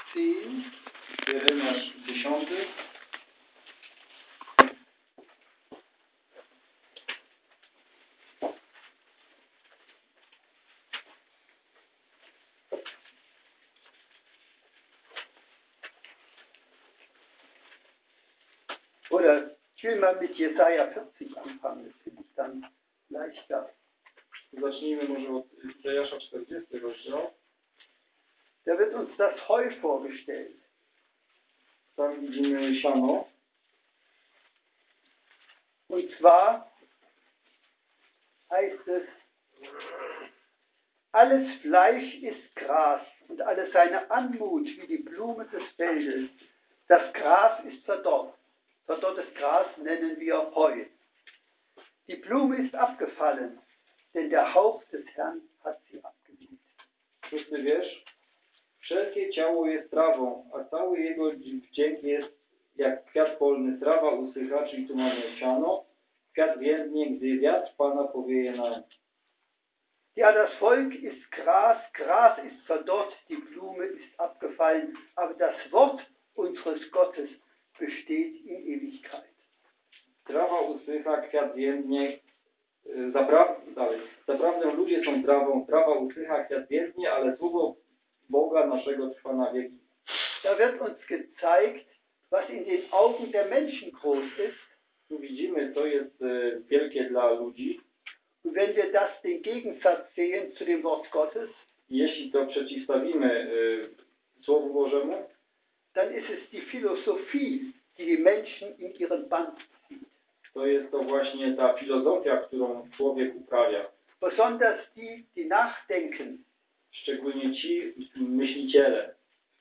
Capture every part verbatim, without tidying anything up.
zehn, Jeremiasz dziesiąty. Oder ich will mal mit Jesaja vierzig anfangen, das finde ich dann leichter. Zacznijmy może od Izajasza czterdziestego rozdziału. Da wird uns das Heu vorgestellt. Tam widzimy siano. Und zwar heißt es, alles Fleisch ist Gras und alle seine Anmut wie die Blume des Feldes. Das Gras ist verdorrt. Verdorrtes Gras nennen wir Heu. Die Blume ist abgefallen, denn der Hauch des Herrn hat sie abgeweht. Szósty wiersz. Wszelkie ciało jest trawą, a cały jego wdzięk jest jak kwiat polny. Trawa usycha, czyli tu mamy siano. Kwiat więdnie, gdy wiatr Pana powieje na. Ja, das Volk ist Gras, Gras ist verdorrt, die Blume ist abgefallen, aber das Wort unseres Gottes besteht in Ewigkeit. Trawa usycha, kwiat więdnie. Zaprawdę, dalej. Zaprawdę ludzie są trawą, trawa usycha, kwiat więdnie, ale słowo Boga naszego trwa na wieki. Da wird uns gezeigt, was in den Augen der Menschen groß ist. Tu widzimy, co jest e, wielkie dla ludzi. Und wenn wir das den Gegensatz sehen zu dem Wort Gottes, Jeśli to przeciwstawimy e, Słowu Bożemu, dann ist es die Philosophie, die die Menschen in ihren Bann zieht. to jest to właśnie ta filozofia, którą człowiek uprawia. Besonders die, die nachdenken. Szczególnie ci myśliciele.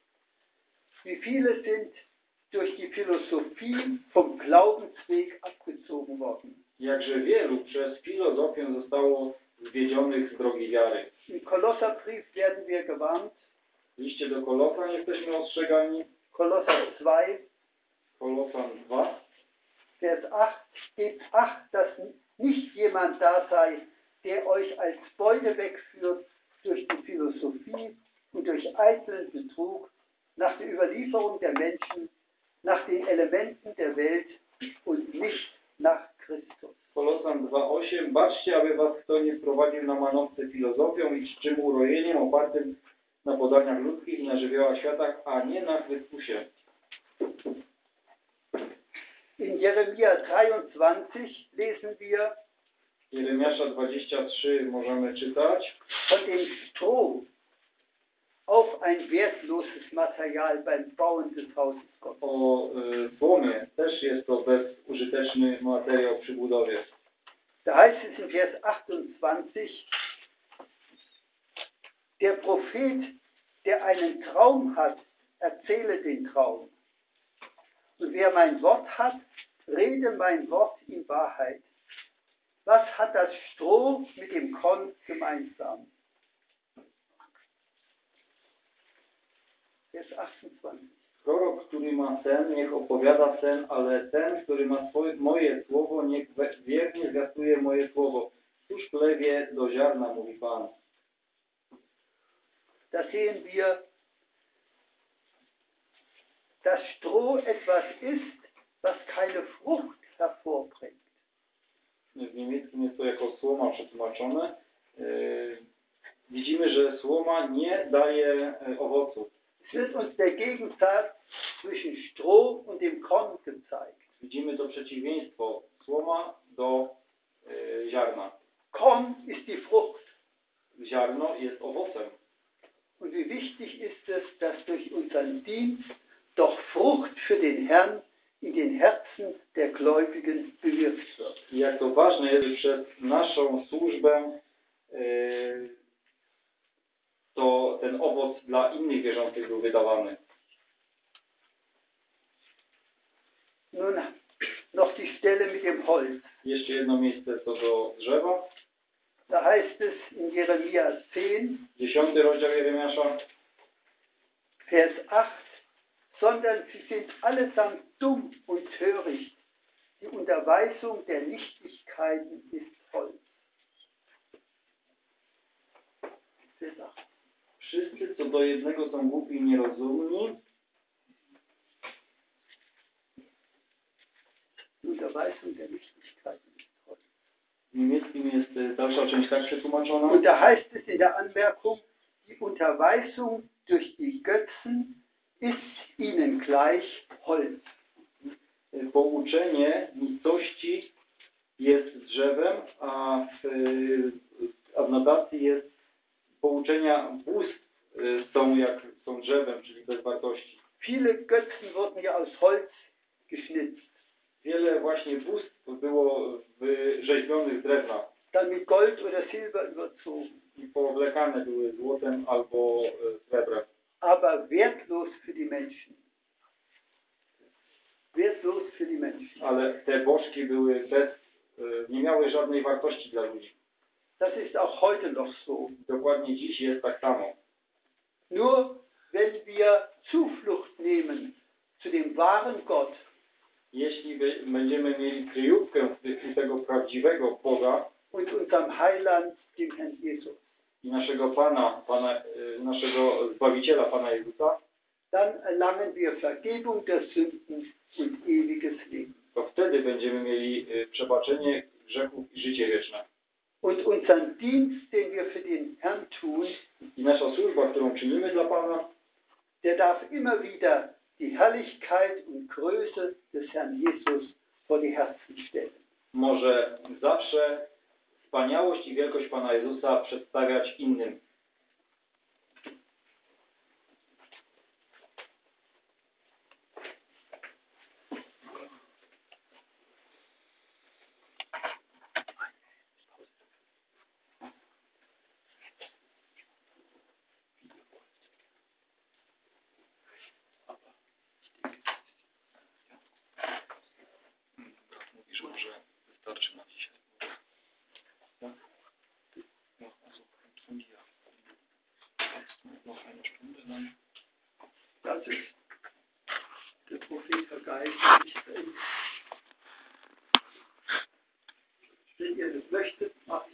Wie viele sind durch die Philosophie vom Glaubensweg abgezogen worden. Jakże wielu przez filozofię zostało zwiedzionych z drogi wiary. Im Kolosserbrief werden wir gewarnt. W liście do Kolosan jesteśmy ostrzegani. Kolosser zwei, Kolosan dwa. Vers acht. Gebt acht, dass nicht jemand da sei, der euch als Beute wegführt durch die Philosophie und durch eitlen Betrug, nach der Überlieferung der Menschen, nach den Elementen der Welt und nicht nach Christus. Kolosan dwa osiem. Baczcie, aby was kto nie wprowadził na manowce filozofią i czczym urojeniem opartym na podaniach ludzkich i na żywiołach światach, a nie na Chrystusie. In Jeremia dreiundzwanzig lesen wir Jeremiasza dwadzieścia trzy możemy czytać von dem Stroh auf ein wertloses Material beim Bauen des Hauses Gottes. o y, słomie. Też jest to bezużyteczny materiał przy budowie. Da heißt es in Vers achtundzwanzig, der Prophet, der einen Traum hat, erzähle den Traum. Und wer mein Wort hat, rede mein Wort in Wahrheit. Was hat das Stroh mit dem Korn gemeinsam? Vers achtundzwanzig. Prorok, który ma sen, niech opowiada sen, ale ten, który ma swoje, moje słowo, niech wiernie zwiastuje moje słowo. Cóż plewie do ziarna, mówi Pan. Da sehen wir, dass Stroh etwas ist, was keine Frucht hervorbringt. W niemieckim jest to jako słoma przetłumaczone. Yy, widzimy, że słoma nie daje owoców. Es wird uns der Gegensatz zwischen Stroh und dem Korn gezeigt. Widzimy to przeciwieństwo słoma do yy, ziarna. Korn ist die Frucht. Ziarno jest owocem. Und wie wichtig ist es, dass durch unseren Dienst doch Frucht für den Herrn in den Herzen der Gläubigen bewirkt wird. I jak to ważne jest, że przez naszą służbę yy, to ten owoc dla innych wierzących był wydawany. Nun noch die Stelle mit dem Holz. Jeszcze jedno miejsce co do drzewa. Da heißt es in Jeremia zehn, Dziesiąty rozdział Jeremiasza, Vers acht, sondern sie sind allesamt dumm und töricht. Die Unterweisung der Nichtigkeiten ist Holz. Vers acht. Wszyscy co do jednego są głupi i nierozumni. Unterweisung der Wichtigkeit. W niemieckim jest y, dalsza część tak przetłumaczona. Und da heißt es in der Anmerkung, die Unterweisung durch die Götzen ist ihnen gleich Holz. Y, Pouczenie nicości jest drzewem, a w, y, a w notacji jest pouczenia bóstw y, są jak są drzewem, czyli bez wartości. Viele Götzen wurden ja aus Holz geschnitzt, Wiele właśnie bóstw było wyrzeźbionych z drewna dann mit Gold oder Silber überzogen, i pooblekane były złotem albo y, srebrem, aber wertlos für die Menschen. Wertlos für die Menschen. ale te bożki były bez, y, nie miały żadnej wartości dla ludzi. Das ist auch heute noch so. Dokładnie dziś jest tak samo. Nur wenn wir Zuflucht nehmen zu dem wahren Gott, Jeśli by, będziemy mieli kryjówkę u tego prawdziwego Boga und unserem Heiland, dem Herrn Jesus, i naszego Pana, Pana y, naszego Zbawiciela, Pana Jezusa, dann erlangen wir Vergebung der Sünden und ewiges Leben. to wtedy będziemy mieli y, przebaczenie grzechów i życie wieczne. Und unseren Dienst, den wir für den Herrn tun, I nasza służba, którą czynimy dla Pana, der darf immer wieder die Herrlichkeit und Größe des Herrn Jesus vor die Herzen stellen. może zawsze wspaniałość i wielkość Pana Jezusa przedstawiać innym. Mówisz, że wystarczy na dzisiaj. Ja? No, also, von dir. Jetzt noch eine Stunde lang. Das ist der Prophet Haggai. Wenn ihr das möchtet, macht